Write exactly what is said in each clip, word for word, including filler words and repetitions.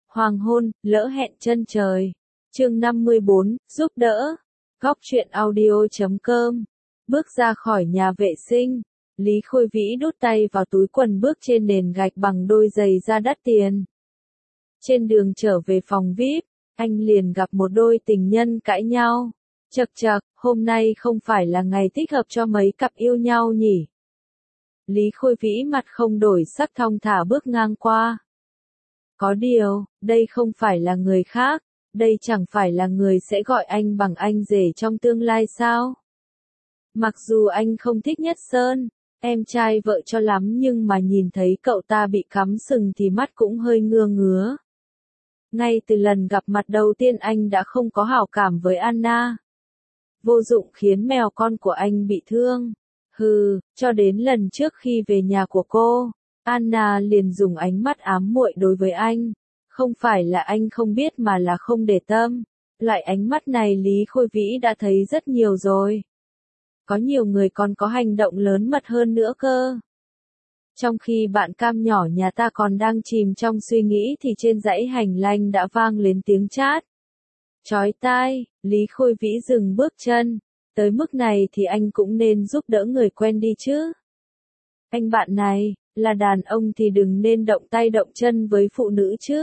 Hoàng hôn, lỡ hẹn chân trời. Chương năm mươi bốn, giúp đỡ. Góc truyện audio chấm com. Bước ra khỏi nhà vệ sinh, Lý Khôi Vĩ đút tay vào túi quần bước trên nền gạch bằng đôi giày da đắt tiền. Trên đường trở về phòng vi ai pi, anh liền gặp một đôi tình nhân cãi nhau. Chậc chậc, hôm nay không phải là ngày thích hợp cho mấy cặp yêu nhau nhỉ? Lý Khôi Vĩ mặt không đổi sắc thong thả bước ngang qua. Có điều, đây không phải là người khác, đây chẳng phải là người sẽ gọi anh bằng anh rể trong tương lai sao? Mặc dù anh không thích Nhất Sơn, em trai vợ cho lắm, nhưng mà nhìn thấy cậu ta bị cắm sừng thì mắt cũng hơi ngưa ngứa. Ngay từ lần gặp mặt đầu tiên anh đã không có hảo cảm với Anna. Vô dụng khiến mèo con của anh bị thương. Hừ, cho đến lần trước khi về nhà của cô, Anna liền dùng ánh mắt ám muội đối với anh. Không phải là anh không biết mà là không để tâm. Loại ánh mắt này Lý Khôi Vĩ đã thấy rất nhiều rồi. Có nhiều người còn có hành động lớn mật hơn nữa cơ. Trong khi bạn cam nhỏ nhà ta còn đang chìm trong suy nghĩ thì trên dãy hành lang đã vang lên tiếng chát. Chói tai, Lý Khôi Vĩ dừng bước chân. Tới mức này thì anh cũng nên giúp đỡ người quen đi chứ. Anh bạn này, là đàn ông thì đừng nên động tay động chân với phụ nữ chứ.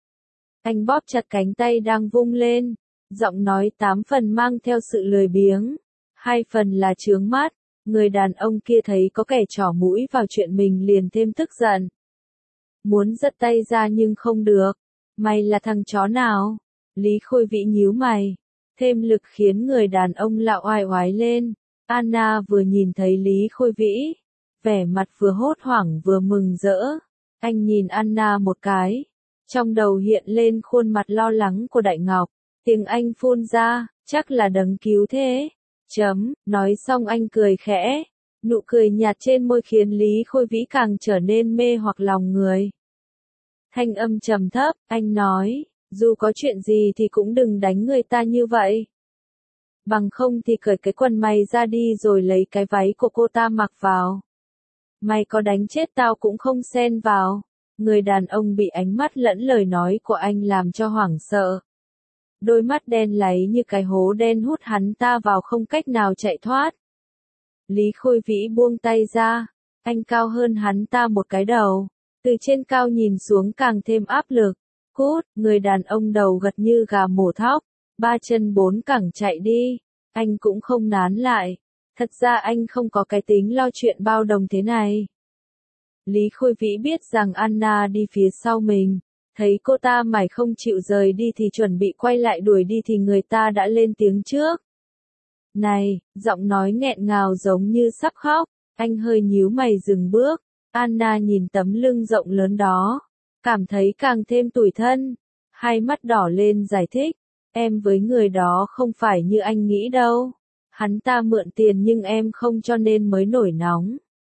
Anh bóp chặt cánh tay đang vung lên, giọng nói tám phần mang theo sự lười biếng, hai phần là chướng mắt. Người đàn ông kia thấy có kẻ trỏ mũi vào chuyện mình liền thêm tức giận. Muốn giật tay ra nhưng không được. Mày là thằng chó nào? Lý Khôi Vĩ nhíu mày. Thêm lực khiến người đàn ông lạo oai oái lên. Anna vừa nhìn thấy Lý Khôi Vĩ, vẻ mặt vừa hốt hoảng vừa mừng rỡ. Anh nhìn Anna một cái. Trong đầu hiện lên khuôn mặt lo lắng của Đại Ngọc. Tiếng anh phun ra, chắc là đấng cứu thế. Chấm, nói xong anh cười khẽ. Nụ cười nhạt trên môi khiến Lý Khôi Vĩ càng trở nên mê hoặc lòng người. Thanh âm trầm thấp, anh nói, dù có chuyện gì thì cũng đừng đánh người ta như vậy. Bằng không thì cởi cái quần mày ra đi rồi lấy cái váy của cô ta mặc vào. Mày có đánh chết tao cũng không xen vào. Người đàn ông bị ánh mắt lẫn lời nói của anh làm cho hoảng sợ. Đôi mắt đen láy như cái hố đen hút hắn ta vào không cách nào chạy thoát. Lý Khôi Vĩ buông tay ra, anh cao hơn hắn ta một cái đầu, từ trên cao nhìn xuống càng thêm áp lực. Cút, người đàn ông đầu gật như gà mổ thóc, ba chân bốn cẳng chạy đi, anh cũng không nán lại. Thật ra anh không có cái tính lo chuyện bao đồng thế này. Lý Khôi Vĩ biết rằng Anna đi phía sau mình. Thấy cô ta mải không chịu rời đi thì chuẩn bị quay lại đuổi đi thì người ta đã lên tiếng trước. Này, giọng nói nghẹn ngào giống như sắp khóc, anh hơi nhíu mày dừng bước. Anna nhìn tấm lưng rộng lớn đó, cảm thấy càng thêm tủi thân. Hai mắt đỏ lên giải thích, em với người đó không phải như anh nghĩ đâu. Hắn ta mượn tiền nhưng em không cho nên mới nổi nóng.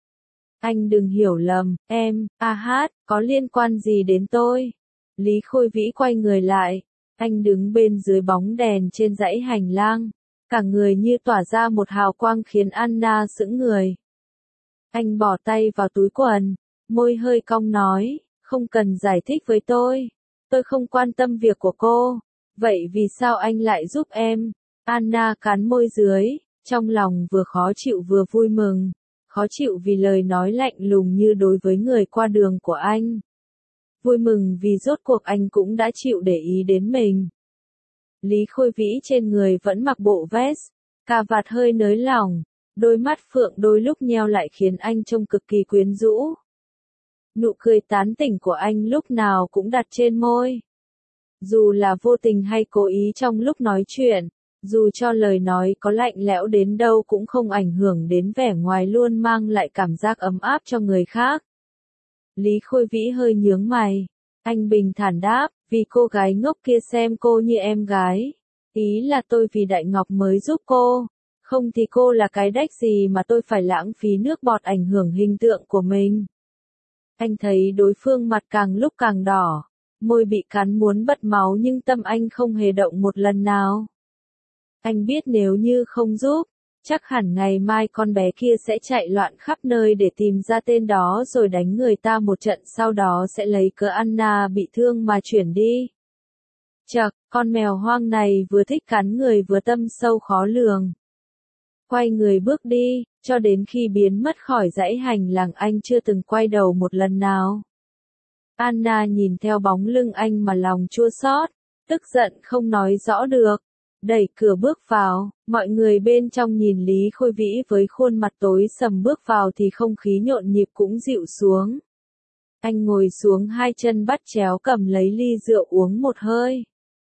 Anh đừng hiểu lầm, em, a hát, có liên quan gì đến tôi? Lý Khôi Vĩ quay người lại, anh đứng bên dưới bóng đèn trên dãy hành lang, cả người như tỏa ra một hào quang khiến Anna sững người. Anh bỏ tay vào túi quần, môi hơi cong nói, không cần giải thích với tôi, tôi không quan tâm việc của cô, vậy vì sao anh lại giúp em? Anna cắn môi dưới, trong lòng vừa khó chịu vừa vui mừng, khó chịu vì lời nói lạnh lùng như đối với người qua đường của anh. Vui mừng vì rốt cuộc anh cũng đã chịu để ý đến mình. Lý Khôi Vĩ trên người vẫn mặc bộ vest, cà vạt hơi nới lỏng, đôi mắt phượng đôi lúc nheo lại khiến anh trông cực kỳ quyến rũ. Nụ cười tán tỉnh của anh lúc nào cũng đặt trên môi. Dù là vô tình hay cố ý trong lúc nói chuyện, dù cho lời nói có lạnh lẽo đến đâu cũng không ảnh hưởng đến vẻ ngoài luôn mang lại cảm giác ấm áp cho người khác. Lý Khôi Vĩ hơi nhướng mày. Anh bình thản đáp, vì cô gái ngốc kia xem cô như em gái. Ý là tôi vì Đại Ngọc mới giúp cô. Không thì cô là cái đách gì mà tôi phải lãng phí nước bọt ảnh hưởng hình tượng của mình. Anh thấy đối phương mặt càng lúc càng đỏ. Môi bị cắn muốn bật máu nhưng tâm anh không hề động một lần nào. Anh biết nếu như không giúp, Chắc hẳn ngày mai con bé kia sẽ chạy loạn khắp nơi để tìm ra tên đó rồi đánh người ta một trận, sau đó sẽ lấy cớ Anna bị thương mà chuyển đi. Chậc, con mèo hoang này vừa thích cắn người vừa tâm sâu khó lường. Quay người bước đi, cho đến khi biến mất khỏi dãy hành lang anh chưa từng quay đầu một lần nào. Anna nhìn theo bóng lưng anh mà lòng chua xót, tức giận không nói rõ được. Đẩy cửa bước vào, mọi người bên trong nhìn Lý Khôi Vĩ với khuôn mặt tối sầm bước vào thì không khí nhộn nhịp cũng dịu xuống. Anh ngồi xuống, hai chân bắt chéo cầm lấy ly rượu uống một hơi.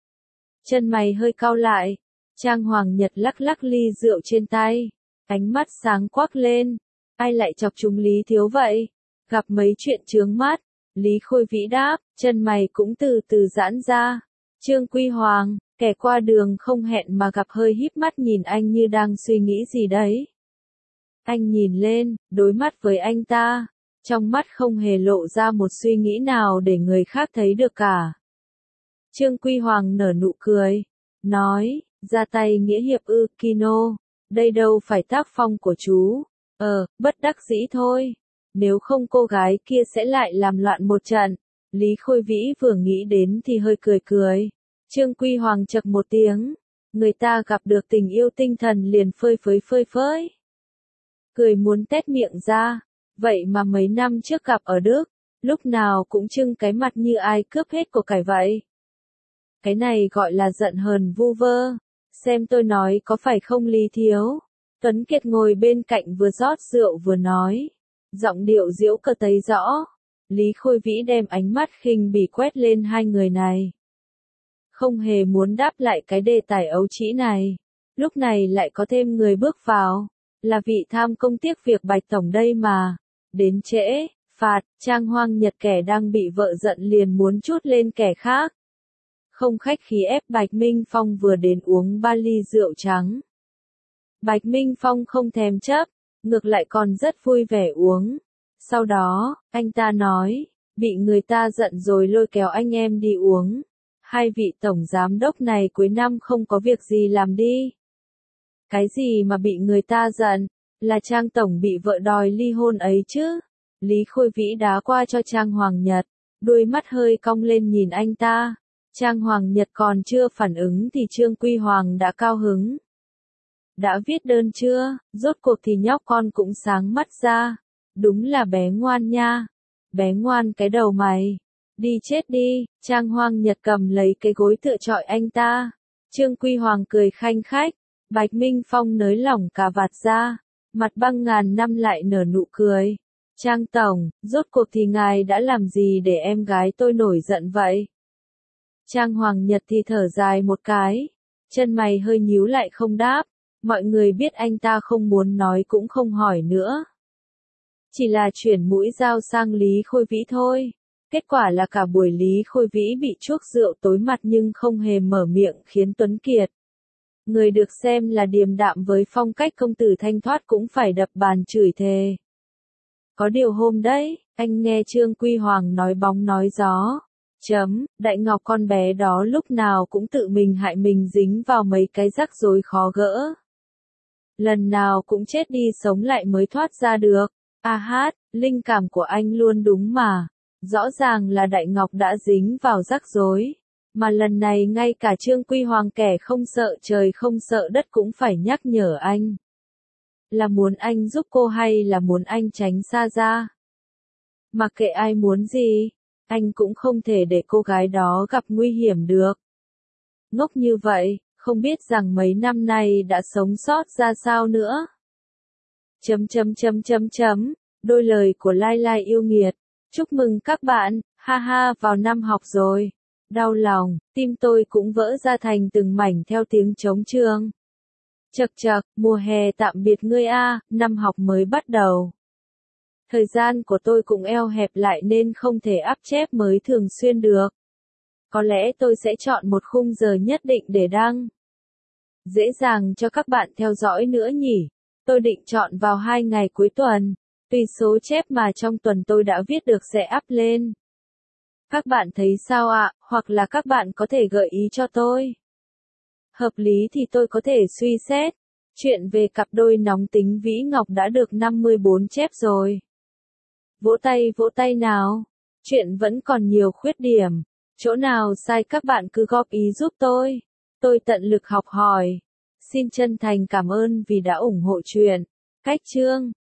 Chân mày hơi cau lại, Trang Hoàng Nhật lắc lắc ly rượu trên tay, ánh mắt sáng quắc lên. Ai lại chọc chúng Lý Thiếu vậy? Gặp mấy chuyện chướng mắt, Lý Khôi Vĩ đáp, chân mày cũng từ từ giãn ra. Trương Quy Hoàng, kẻ qua đường không hẹn mà gặp, hơi híp mắt nhìn anh như đang suy nghĩ gì đấy. Anh nhìn lên, đối mắt với anh ta, trong mắt không hề lộ ra một suy nghĩ nào để người khác thấy được cả. Trương Quy Hoàng nở nụ cười, nói, ra tay nghĩa hiệp ư, Kino, đây đâu phải tác phong của chú. Ờ, bất đắc dĩ thôi, nếu không cô gái kia sẽ lại làm loạn một trận. Lý Khôi Vĩ vừa nghĩ đến thì hơi cười cười. Trương Quy Hoàng chậc một tiếng, người ta gặp được tình yêu tinh thần liền phơi phới phơi phới. Cười muốn tét miệng ra, vậy mà mấy năm trước gặp ở Đức, lúc nào cũng trưng cái mặt như ai cướp hết của cải vậy. Cái này gọi là giận hờn vu vơ, xem tôi nói có phải không Lý Thiếu? Tuấn Kiệt ngồi bên cạnh vừa rót rượu vừa nói, giọng điệu giễu cợt thấy rõ. Lý Khôi Vĩ đem ánh mắt khinh bỉ quét lên hai người này. Không hề muốn đáp lại cái đề tài ấu trĩ này. Lúc này lại có thêm người bước vào, là vị tham công tiếc việc Bạch Tổng đây mà. Đến trễ, phạt, Trang Hoang Nhật kẻ đang bị vợ giận liền muốn trút lên kẻ khác. Không khách khí ép Bạch Minh Phong vừa đến uống ba ly rượu trắng. Bạch Minh Phong không thèm chấp, ngược lại còn rất vui vẻ uống. Sau đó, anh ta nói, bị người ta giận rồi lôi kéo anh em đi uống. Hai vị tổng giám đốc này cuối năm không có việc gì làm đi. Cái gì mà bị người ta giận, là Trang Tổng bị vợ đòi ly hôn ấy chứ. Lý Khôi Vĩ đá qua cho Trang Hoàng Nhật, đôi mắt hơi cong lên nhìn anh ta. Trang Hoàng Nhật còn chưa phản ứng thì Trương Quy Hoàng đã cao hứng. Đã viết đơn chưa? Rốt cuộc thì nhóc con cũng sáng mắt ra. Đúng là bé ngoan nha. Bé ngoan cái đầu mày. Đi chết đi, Trang Hoàng Nhật cầm lấy cái gối tựa chọi anh ta. Trương Quy Hoàng cười khanh khách. Bạch Minh Phong nới lỏng cà vạt ra. Mặt băng ngàn năm lại nở nụ cười. Trang Tổng, rốt cuộc thì ngài đã làm gì để em gái tôi nổi giận vậy? Trang Hoàng Nhật thì thở dài một cái. Chân mày hơi nhíu lại không đáp. Mọi người biết anh ta không muốn nói cũng không hỏi nữa. Chỉ là chuyển mũi dao sang Lý Khôi Vĩ thôi. Kết quả là cả buổi Lý Khôi Vĩ bị chuốc rượu tối mặt nhưng không hề mở miệng, khiến Tuấn Kiệt, người được xem là điềm đạm với phong cách công tử thanh thoát, cũng phải đập bàn chửi thề. Có điều hôm đấy, anh nghe Trương Quy Hoàng nói bóng nói gió. Chấm, Đại Ngọc con bé đó lúc nào cũng tự mình hại mình, dính vào mấy cái rắc rối khó gỡ. Lần nào cũng chết đi sống lại mới thoát ra được. A hát, linh cảm của anh luôn đúng mà. Rõ ràng là Đại Ngọc đã dính vào rắc rối. Mà lần này ngay cả Trương Quy Hoàng kẻ không sợ trời không sợ đất cũng phải nhắc nhở anh. Là muốn anh giúp cô hay là muốn anh tránh xa ra? Mặc kệ ai muốn gì, anh cũng không thể để cô gái đó gặp nguy hiểm được. Ngốc như vậy, không biết rằng mấy năm nay đã sống sót ra sao nữa. Chấm chấm chấm chấm chấm, đôi lời của Lai Lai yêu nghiệt. Chúc mừng các bạn, ha ha, vào năm học rồi. Đau lòng, tim tôi cũng vỡ ra thành từng mảnh theo tiếng trống trường. Chậc chậc, mùa hè tạm biệt ngươi a, năm học mới bắt đầu. Thời gian của tôi cũng eo hẹp lại nên không thể áp chép mới thường xuyên được. Có lẽ tôi sẽ chọn một khung giờ nhất định để đăng. Dễ dàng cho các bạn theo dõi nữa nhỉ. Tôi định chọn vào hai ngày cuối tuần. Tùy số chép mà trong tuần tôi đã viết được sẽ up lên. Các bạn thấy sao ạ? Hoặc là các bạn có thể gợi ý cho tôi. Hợp lý thì tôi có thể suy xét. Chuyện về cặp đôi nóng tính Vĩ Ngọc đã được năm mươi bốn chép rồi. Vỗ tay vỗ tay nào. Chuyện vẫn còn nhiều khuyết điểm. Chỗ nào sai các bạn cứ góp ý giúp tôi. Tôi tận lực học hỏi. Xin chân thành cảm ơn vì đã ủng hộ chuyện. Cách chương